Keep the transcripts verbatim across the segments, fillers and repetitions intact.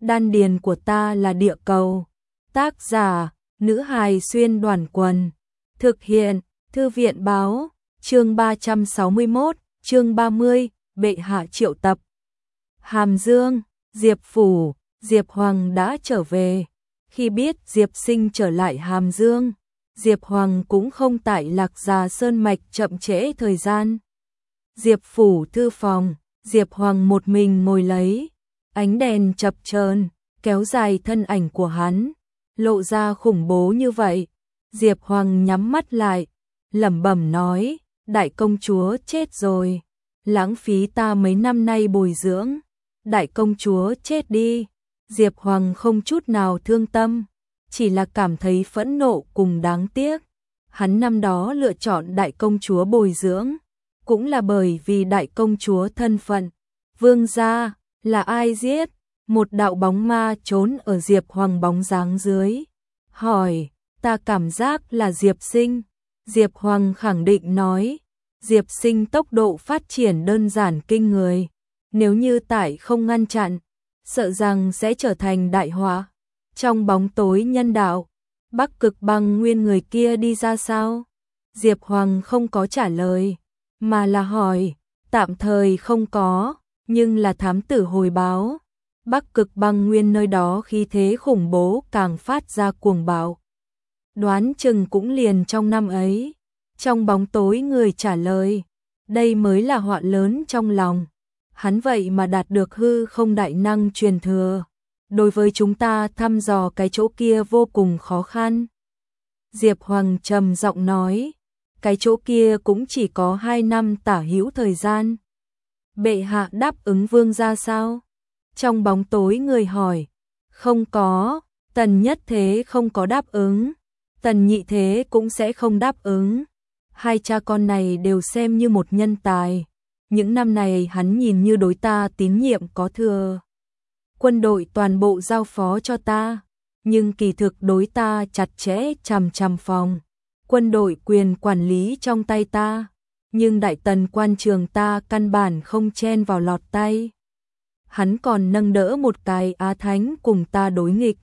đan điền của ta là địa cầu. Tác giả, nữ hài xuyên đoàn quần. Thực hiện, thư viện báo, chương ba trăm sáu mươi mốt, chương ba mươi, bệ hạ triệu tập. Hàm Dương, Diệp Phủ, Diệp Hoàng đã trở về. Khi biết Diệp Sinh trở lại Hàm Dương, Diệp Hoàng cũng không tại Lạc Già Sơn Mạch chậm trễ thời gian. Diệp Phủ thư phòng, Diệp Hoàng một mình ngồi lấy, ánh đèn chập chờn kéo dài thân ảnh của hắn, lộ ra khủng bố như vậy. Diệp Hoàng nhắm mắt lại, lẩm bẩm nói, đại công chúa chết rồi, lãng phí ta mấy năm nay bồi dưỡng, đại công chúa chết đi. Diệp Hoàng không chút nào thương tâm, chỉ là cảm thấy phẫn nộ cùng đáng tiếc. Hắn năm đó lựa chọn đại công chúa bồi dưỡng, cũng là bởi vì đại công chúa thân phận. Vương gia, là ai giết? Một đạo bóng ma trốn ở Diệp Hoàng bóng dáng dưới. Hỏi, ta cảm giác là Diệp Sinh. Diệp Hoàng khẳng định nói, Diệp Sinh tốc độ phát triển đơn giản kinh người. Nếu như tại không ngăn chặn, sợ rằng sẽ trở thành đại họa. Trong bóng tối nhân đạo, Bắc Cực Băng Nguyên người kia đi ra sao? Diệp Hoàng không có trả lời, mà là hỏi, tạm thời không có, nhưng là thám tử hồi báo. Bắc Cực Băng Nguyên nơi đó khí thế khủng bố càng phát ra cuồng bạo. Đoán chừng cũng liền trong năm ấy. Trong bóng tối người trả lời, đây mới là họa lớn trong lòng. Hắn vậy mà đạt được hư không đại năng truyền thừa. Đối với chúng ta thăm dò cái chỗ kia vô cùng khó khăn. Diệp Hoàng trầm giọng nói, cái chỗ kia cũng chỉ có hai năm tả hữu thời gian. Bệ hạ đáp ứng vương gia sao? Trong bóng tối người hỏi, không có, Tần Nhất Thế không có đáp ứng, Tần Nhị Thế cũng sẽ không đáp ứng. Hai cha con này đều xem như một nhân tài. Những năm này hắn nhìn như đối ta tín nhiệm có thừa. Quân đội toàn bộ giao phó cho ta, nhưng kỳ thực đối ta chặt chẽ chằm chằm phòng. Quân đội quyền quản lý trong tay ta, nhưng đại tần quan trường ta căn bản không chen vào lọt tay. Hắn còn nâng đỡ một cái Á Thánh cùng ta đối nghịch.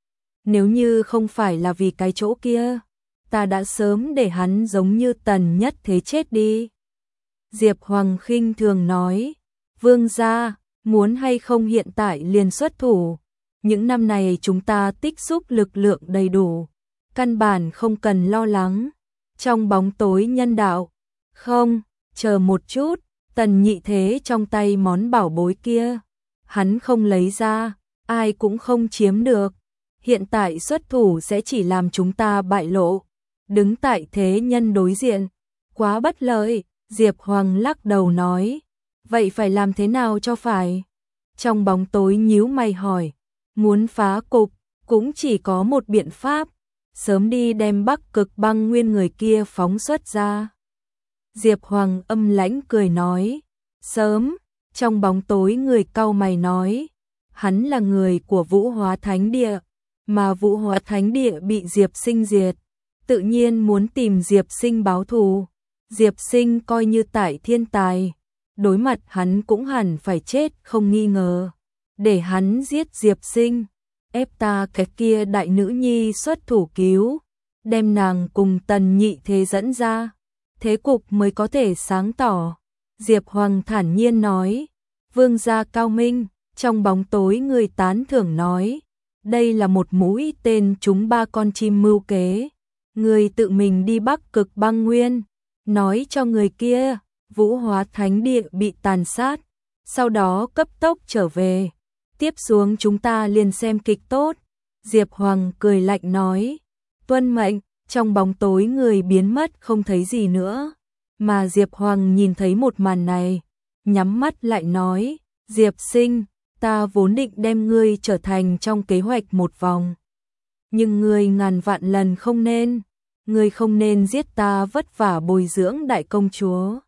Nếu như không phải là vì cái chỗ kia, ta đã sớm để hắn giống như Tần Nhất Thế chết đi. Diệp Hoàng khinh thường nói, vương gia, muốn hay không hiện tại liền xuất thủ. Những năm này chúng ta tích xúc lực lượng đầy đủ, căn bản không cần lo lắng. Trong bóng tối nhân đạo, không, chờ một chút, Tần Nhị Thế trong tay món bảo bối kia, hắn không lấy ra, ai cũng không chiếm được. Hiện tại xuất thủ sẽ chỉ làm chúng ta bại lộ, đứng tại thế nhân đối diện, quá bất lợi. Diệp Hoàng lắc đầu nói, vậy phải làm thế nào cho phải? Trong bóng tối nhíu mày hỏi, muốn phá cục, cũng chỉ có một biện pháp, sớm đi đem Bắc Cực Băng Nguyên người kia phóng xuất ra. Diệp Hoàng âm lãnh cười nói, sớm. Trong bóng tối người cau mày nói, hắn là người của Vũ Hóa Thánh Địa, mà Vũ Hóa Thánh Địa bị Diệp Sinh diệt, tự nhiên muốn tìm Diệp Sinh báo thù. Diệp Sinh coi như tại thiên tài, đối mặt hắn cũng hẳn phải chết không nghi ngờ. Để hắn giết Diệp Sinh, ép ta cái kia đại nữ nhi xuất thủ cứu, đem nàng cùng Tần Nhị Thế dẫn ra, thế cục mới có thể sáng tỏ. Diệp Hoàng thản nhiên nói, vương gia cao minh. Trong bóng tối người tán thưởng nói, đây là một mũi tên trúng ba con chim mưu kế. Người tự mình đi Bắc Cực Băng Nguyên, nói cho người kia, Vũ Hóa Thánh Địa bị tàn sát, sau đó cấp tốc trở về. Tiếp xuống chúng ta liền xem kịch tốt. Diệp Hoàng cười lạnh nói, tuân mệnh. Trong bóng tối người biến mất không thấy gì nữa, mà Diệp Hoàng nhìn thấy một màn này, nhắm mắt lại nói, Diệp Sinh, ta vốn định đem ngươi trở thành trong kế hoạch một vòng, nhưng ngươi ngàn vạn lần không nên, ngươi không nên giết ta vất vả bồi dưỡng đại công chúa.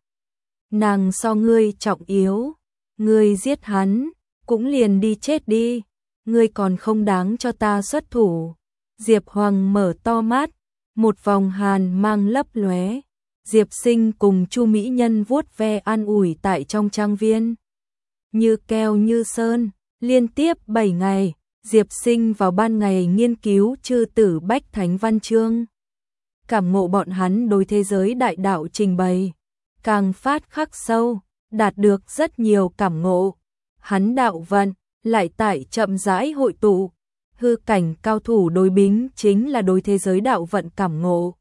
Nàng so ngươi trọng yếu, ngươi giết hắn, cũng liền đi chết đi, ngươi còn không đáng cho ta xuất thủ. Diệp Hoàng mở to mắt, một vòng hàn mang lấp lóe. Diệp Sinh cùng Chu Mỹ Nhân vuốt ve an ủi tại trong trang viên. Như keo như sơn, liên tiếp bảy ngày, Diệp Sinh vào ban ngày nghiên cứu chư tử bách thánh văn chương. Cảm ngộ bọn hắn đối thế giới đại đạo trình bày, càng phát khắc sâu, đạt được rất nhiều cảm ngộ. Hắn đạo vận lại tại chậm rãi hội tụ, hư cảnh cao thủ đối bính chính là đối thế giới đạo vận cảm ngộ.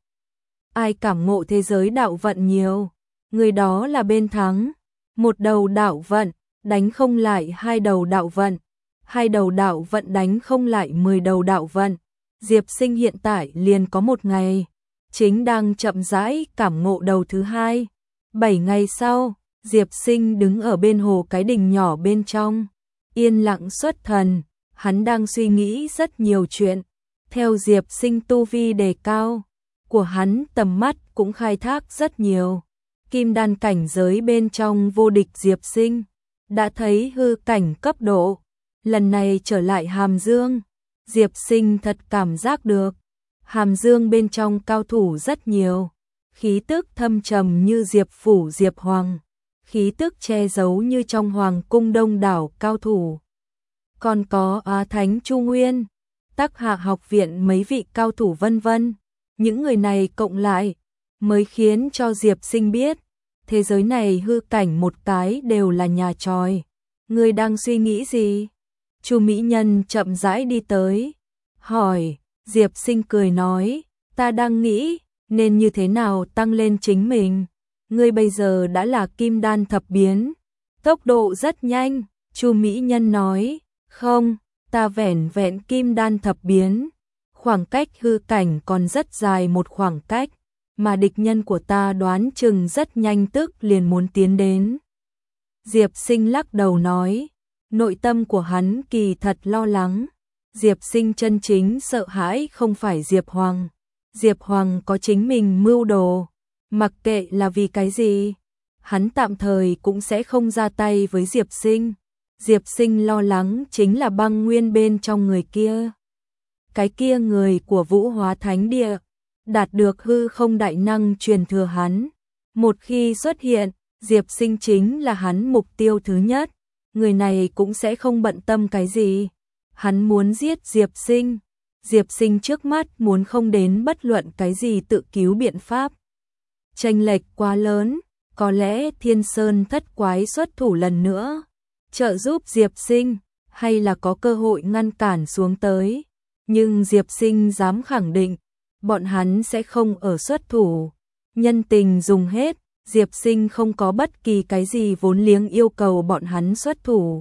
Ai cảm ngộ thế giới đạo vận nhiều, người đó là bên thắng. Một đầu đạo vận đánh không lại hai đầu đạo vận, hai đầu đạo vận đánh không lại mười đầu đạo vận. Diệp Sinh hiện tại liền có một ngày, chính đang chậm rãi cảm ngộ đầu thứ hai. Bảy ngày sau, Diệp Sinh đứng ở bên hồ cái đình nhỏ bên trong, yên lặng xuất thần, hắn đang suy nghĩ rất nhiều chuyện. Theo Diệp Sinh tu vi đề cao, của hắn tầm mắt cũng khai thác rất nhiều. Kim đan cảnh giới bên trong vô địch Diệp Sinh, đã thấy hư cảnh cấp độ. Lần này trở lại Hàm Dương, Diệp Sinh thật cảm giác được. Hàm Dương bên trong cao thủ rất nhiều, khí tức thâm trầm như Diệp Phủ Diệp Hoàng, khí tức che giấu như trong Hoàng cung đông đảo cao thủ. Còn có Á Thánh Chu Nguyên, Tắc Hạ học viện mấy vị cao thủ vân vân. Những người này cộng lại, mới khiến cho Diệp Sinh biết, thế giới này hư cảnh một cái đều là nhà tròi. Người đang suy nghĩ gì? Chu mỹ nhân chậm rãi đi tới, hỏi. Diệp Sinh cười nói, ta đang nghĩ, nên như thế nào tăng lên chính mình. Ngươi bây giờ đã là kim đan thập biến, tốc độ rất nhanh. Chu mỹ nhân nói, không, ta vẻn vẹn kim đan thập biến. Khoảng cách hư cảnh còn rất dài một khoảng cách, mà địch nhân của ta đoán chừng rất nhanh tức liền muốn tiến đến. Diệp Sinh lắc đầu nói, nội tâm của hắn kỳ thật lo lắng. Diệp Sinh chân chính sợ hãi không phải Diệp Hoàng. Diệp Hoàng có chính mình mưu đồ, mặc kệ là vì cái gì, hắn tạm thời cũng sẽ không ra tay với Diệp Sinh. Diệp Sinh lo lắng chính là băng nguyên bên trong người kia. Cái kia người của Vũ Hóa Thánh Địa, đạt được hư không đại năng truyền thừa hắn. Một khi xuất hiện, Diệp Sinh chính là hắn mục tiêu thứ nhất. Người này cũng sẽ không bận tâm cái gì. Hắn muốn giết Diệp Sinh. Diệp Sinh trước mắt muốn không đến bất luận cái gì tự cứu biện pháp. Chênh lệch quá lớn, có lẽ Thiên Sơn thất quái xuất thủ lần nữa, trợ giúp Diệp Sinh, hay là có cơ hội ngăn cản xuống tới. Nhưng Diệp Sinh dám khẳng định, bọn hắn sẽ không ở xuất thủ. Nhân tình dùng hết, Diệp Sinh không có bất kỳ cái gì vốn liếng yêu cầu bọn hắn xuất thủ.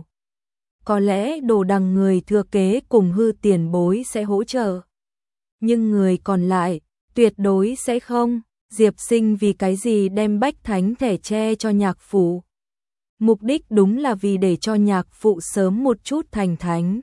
Có lẽ Đồ Đằng người thừa kế cùng hư tiền bối sẽ hỗ trợ, nhưng người còn lại tuyệt đối sẽ không. Diệp Sinh vì cái gì đem bách thánh thẻ che cho nhạc phụ? Mục đích đúng là vì để cho nhạc phụ sớm một chút thành thánh,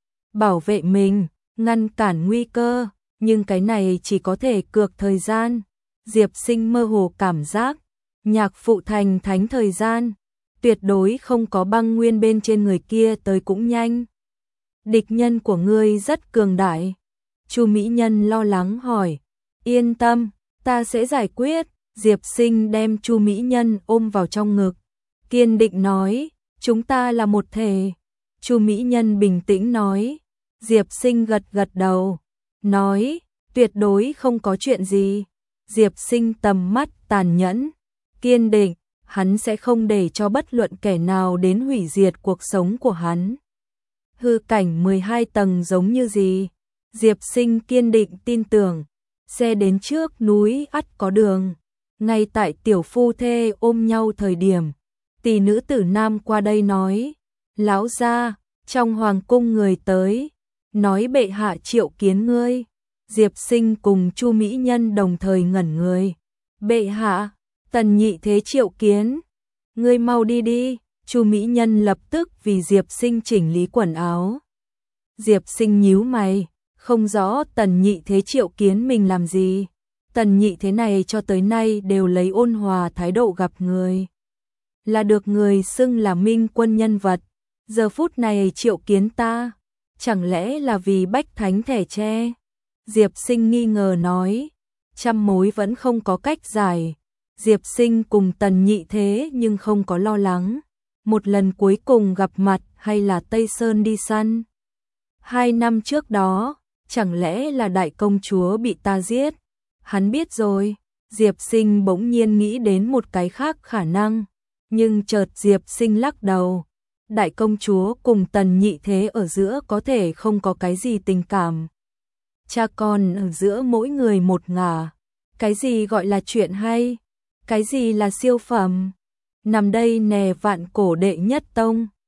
bảo vệ mình, ngăn cản nguy cơ, nhưng cái này chỉ có thể cược thời gian. Diệp Sinh mơ hồ cảm giác, nhạc phụ thành thánh thời gian, tuyệt đối không có băng nguyên bên trên người kia tới cũng nhanh. Địch nhân của ngươi rất cường đại. Chu mỹ nhân lo lắng hỏi. Yên tâm, ta sẽ giải quyết. Diệp Sinh đem Chu mỹ nhân ôm vào trong ngực, kiên định nói, chúng ta là một thể. Chu mỹ nhân bình tĩnh nói. Diệp Sinh gật gật đầu, nói, tuyệt đối không có chuyện gì. Diệp Sinh tầm mắt tàn nhẫn, kiên định, hắn sẽ không để cho bất luận kẻ nào đến hủy diệt cuộc sống của hắn. Hư cảnh mười hai tầng giống như gì? Diệp Sinh kiên định tin tưởng, xe đến trước núi ắt có đường. Ngay tại tiểu phu thê ôm nhau thời điểm, tỷ nữ tử nam qua đây nói, lão gia, trong hoàng cung người tới, nói bệ hạ triệu kiến ngươi. Diệp Sinh cùng Chu mỹ nhân đồng thời ngẩn người. Bệ hạ, Tần nhị thế triệu kiến, ngươi mau đi đi. Chu mỹ nhân lập tức vì Diệp Sinh chỉnh lý quần áo. Diệp Sinh nhíu mày, không rõ Tần nhị thế triệu kiến mình làm gì. Tần nhị thế này cho tới nay đều lấy ôn hòa thái độ gặp người, là được người xưng là minh quân nhân vật. Giờ phút này triệu kiến ta, chẳng lẽ là vì bách thánh thẻ tre? Diệp Sinh nghi ngờ nói, trăm mối vẫn không có cách giải. Diệp Sinh cùng Tần nhị thế nhưng không có lo lắng. Một lần cuối cùng gặp mặt hay là Tây Sơn đi săn? Hai năm trước đó, chẳng lẽ là đại công chúa bị ta giết? Hắn biết rồi. Diệp Sinh bỗng nhiên nghĩ đến một cái khác khả năng, nhưng chợt Diệp Sinh lắc đầu. Đại công chúa cùng Tần Nhị Thế ở giữa có thể không có cái gì tình cảm. Cha con ở giữa mỗi người một ngả. Cái gì gọi là chuyện hay? Cái gì là siêu phẩm? Nằm đây nè vạn cổ đệ nhất tông.